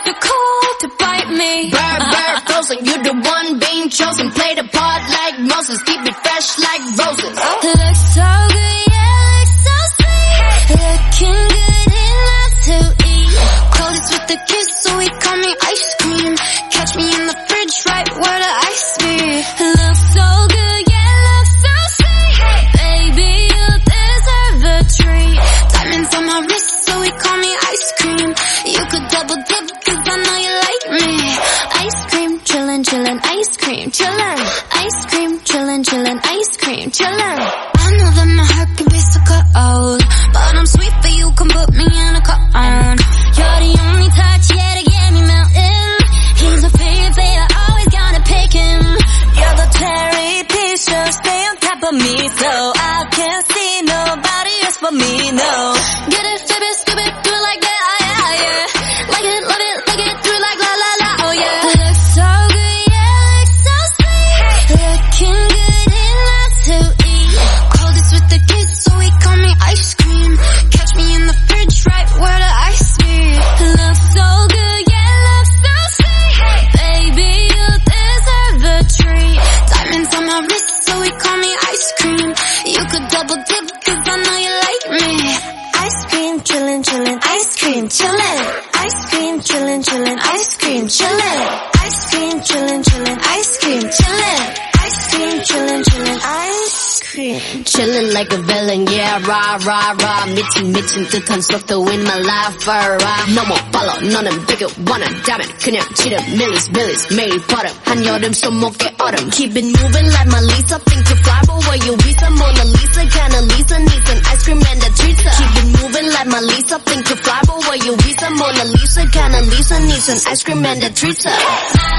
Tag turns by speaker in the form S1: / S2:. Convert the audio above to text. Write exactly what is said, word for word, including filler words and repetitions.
S1: too cold to bite me.
S2: Bird, bird, frozen, you the one being chosen. Play the part like Moses, keep it fresh like roses.
S1: Looks so good, yeah, looks so sweet. Looking good enough to eat. Coldest with the kiss, so he call me ice cream. Catch me in the fridge, right where the ice be. Looks so good, yeah, looks so sweet. Baby, you deserve a treat. Diamonds on my wrist, so he call me ice cream. You could double dip, cause I know you like me. Ice cream, chillin', chillin', ice cream, chillin'. Ice cream, chillin', chillin', ice cream, chillin'. I know that my heart can be so cold, but I'm sweet for you, come put me in a cone. You're the only touch, yeah, to get me melting. He's my favorite, babe, I always gotta pick him. You're the cherry piece, so stay on top of me, so I can't see nobody else but me, no. Get it, flip it, scoop it, do it like that, yeah, yeah. Like it, love it, like it, do it like la la la, oh yeah. Looks so good, yeah, looks so sweet. Looking good enough to eat. Coldest with the kiss, so he call me ice cream. Catch me in the fridge, right where the ice be. Looks so good, yeah, looks so sweet. Baby, you deserve a treat. Diamonds on my wrist, so he call me ice cream. You could double dip, cause I know you like me. Ice cream, chillin', chillin', ice cream, chillin'. Ice cream, chillin', chillin', ice cream, chillin'. Ice cream, chillin', chillin', ice cream, chillin'. Ice cream, chillin', chillin', ice cream.
S2: Chillin' like a villain, yeah, rah, rah, rah. 미친, 미친 듯한 속도 in my life, rah. No more follow, 너는 bigger, wanna diamond. 그냥 치름, millies, millies, 매일 버릇. 한여름 손목에 얼음. Keep it moving like my Lisa. Think to fly, but where you Visa? Mona Lisa, kinda Lisa, needs an ice cream and a treat. Keep it moving like my Lisa. Think to fly, but where you Visa? Mona Lisa, kinda Lisa, needs an ice cream and a treat.